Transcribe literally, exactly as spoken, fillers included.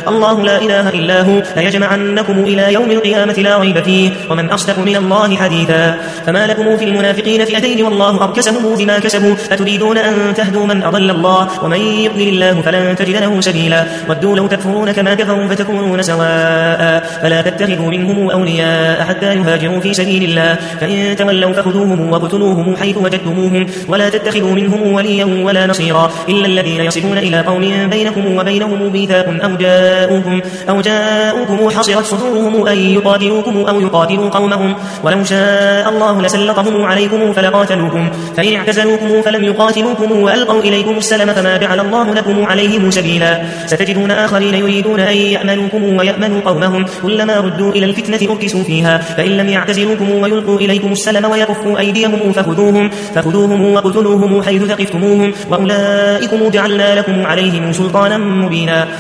الله لا إله إلا هو ليجمعنكم إلى يوم القيامة لا ريب فيه ومن أصدق من الله حديثا. فما لكم في المنافقين فئتين والله أركسهم بما كسبوا أتريدون أن تهدوا من أضل الله ومن يضلل الله فلن تجد له سبيلا. ودوا لو تكفرون كما كفروا فتكونون سواء فلا تتخذوا منهم أولياء حتى يهاجروا في سبيل الله فإن تولوا فخذوهم وقتلوهم حيث وجدتموهم ولا تتخذوا منهم وليا ولا نصيرا إلا الذين يصلون إلى قوم بينكم وبينهم ميثاق أو جاءوكم, أو جاءوكم حصرت صدورهم أن يقاتلوكم أو يقاتلوا قومهم ولو شاء الله لسلطهم عليكم فلقاتلوكم فإن اعتزلوكم فلم يقاتلوكم وألقوا إليكم السلم فما جعل الله لكم عليهم سبيلا. ستجدون آخرين يريدون أن يأمنوكم ويأمنوا قومهم كلما ردوا إلى الفتنة أركسوا فيها فإن لم يعتزلوكم ويلقوا إليكم السلم ويكفوا أيديهم فخذوهم, فخذوهم وقتلوهم حيث ثقفتموهم وأولئكم جعلنا لكم عليهم سلطانا مبينا.